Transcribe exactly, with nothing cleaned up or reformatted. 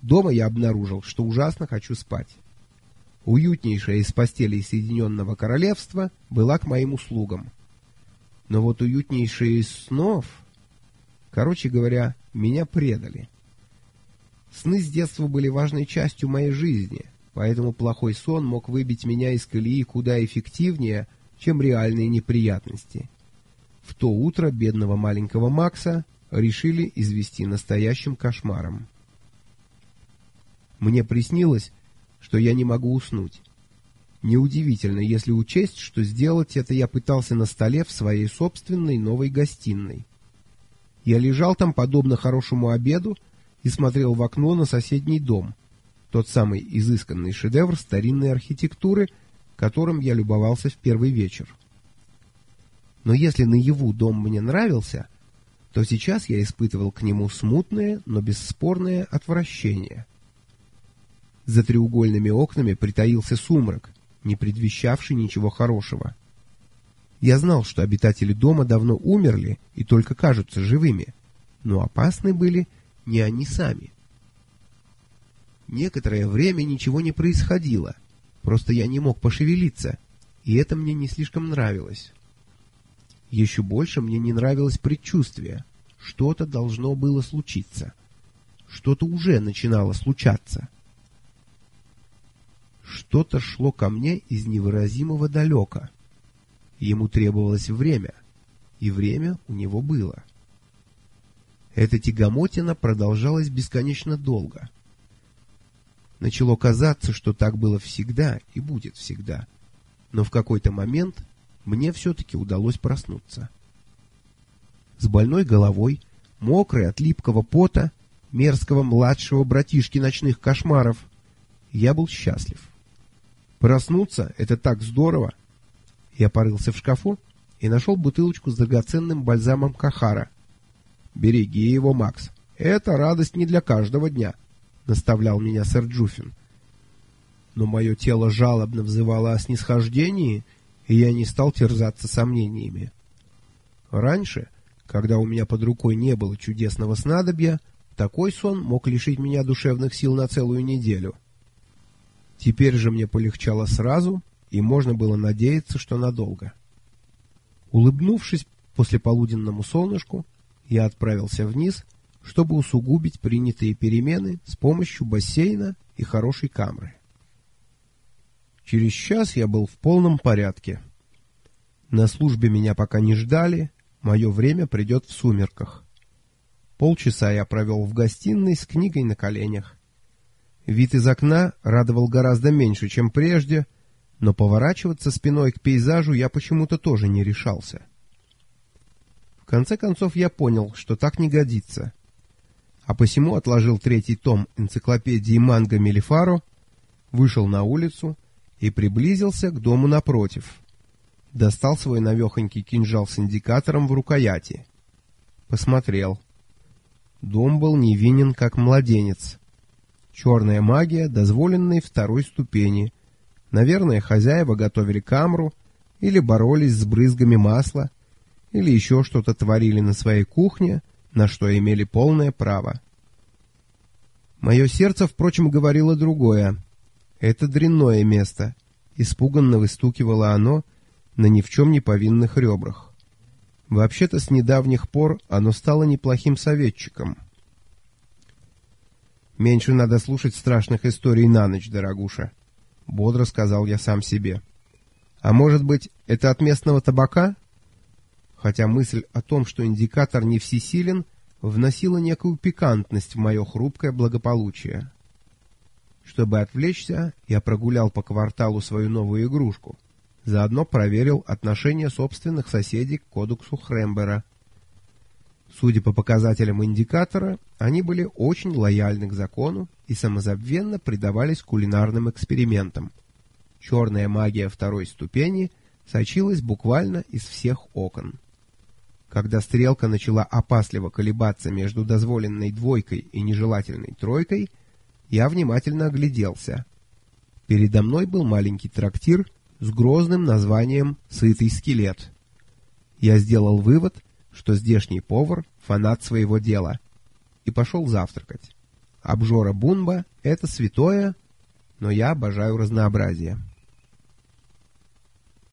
Дома я обнаружил, что ужасно хочу спать. Уютнейшая из постелей Соединенного Королевства была к моим услугам. Но вот уютнейшая из снов... Короче говоря, меня предали. Сны с детства были важной частью моей жизни, поэтому плохой сон мог выбить меня из колеи куда эффективнее, чем реальные неприятности. В то утро бедного маленького Макса решили извести настоящим кошмаром. Мне приснилось, что я не могу уснуть. Неудивительно, если учесть, что сделать это я пытался на столе в своей собственной новой гостиной. Я лежал там, подобно хорошему обеду, и смотрел в окно на соседний дом, тот самый изысканный шедевр старинной архитектуры, которым я любовался в первый вечер. Но если наяву дом мне нравился, то сейчас я испытывал к нему смутное, но бесспорное отвращение. За треугольными окнами притаился сумрак, не предвещавший ничего хорошего. Я знал, что обитатели дома давно умерли и только кажутся живыми, но опасны были не они сами. Некоторое время ничего не происходило, просто я не мог пошевелиться, и это мне не слишком нравилось. Еще больше мне не нравилось предчувствие. Что-то должно было случиться. Что-то уже начинало случаться. Что-то шло ко мне из невыразимого далека. Ему требовалось время, и время у него было. Эта тягомотина продолжалась бесконечно долго. Начало казаться, что так было всегда и будет всегда, но в какой-то момент мне все-таки удалось проснуться. С больной головой, мокрой от липкого пота, мерзкого младшего братишки ночных кошмаров, я был счастлив. Проснуться — это так здорово! Я порылся в шкафу и нашел бутылочку с драгоценным бальзамом Кахара. «Береги его, Макс. Это радость не для каждого дня», — наставлял меня сэр Джуффин. Но мое тело жалобно взывало о снисхождении, и я не стал терзаться сомнениями. Раньше, когда у меня под рукой не было чудесного снадобья, такой сон мог лишить меня душевных сил на целую неделю. Теперь же мне полегчало сразу, и можно было надеяться, что надолго. Улыбнувшись послеполуденному солнышку, я отправился вниз, чтобы усугубить принятые перемены с помощью бассейна и хорошей камры. Через час я был в полном порядке. На службе меня пока не ждали, мое время придет в сумерках. Полчаса я провел в гостиной с книгой на коленях. Вид из окна радовал гораздо меньше, чем прежде, но поворачиваться спиной к пейзажу я почему-то тоже не решался. В конце концов я понял, что так не годится, а посему отложил третий том энциклопедии Манго Мелифаро, вышел на улицу и приблизился к дому напротив. Достал свой навехонький кинжал с индикатором в рукояти. Посмотрел. Дом был невинен, как младенец. Черная магия дозволенной второй ступени. Наверное, хозяева готовили камру, или боролись с брызгами масла, или еще что-то творили на своей кухне, на что имели полное право. Мое сердце, впрочем, говорило другое. Это дрянное место. Испуганно выстукивало оно на ни в чем не повинных ребрах. Вообще-то с недавних пор оно стало неплохим советчиком. «Меньше надо слушать страшных историй на ночь, дорогуша», — бодро сказал я сам себе. «А может быть, это от местного табака?» Хотя мысль о том, что индикатор не всесилен, вносила некую пикантность в мое хрупкое благополучие. Чтобы отвлечься, я прогулял по кварталу свою новую игрушку. Заодно проверил отношение собственных соседей к кодексу Хрембера. Судя по показателям индикатора, они были очень лояльны к закону и самозабвенно предавались кулинарным экспериментам. Черная магия второй ступени сочилась буквально из всех окон. Когда стрелка начала опасливо колебаться между дозволенной двойкой и нежелательной тройкой, я внимательно огляделся. Передо мной был маленький трактир с грозным названием «Сытый скелет». Я сделал вывод, что здешний повар — фанат своего дела, и пошел завтракать. Обжора Бунба — это святое, но я обожаю разнообразие.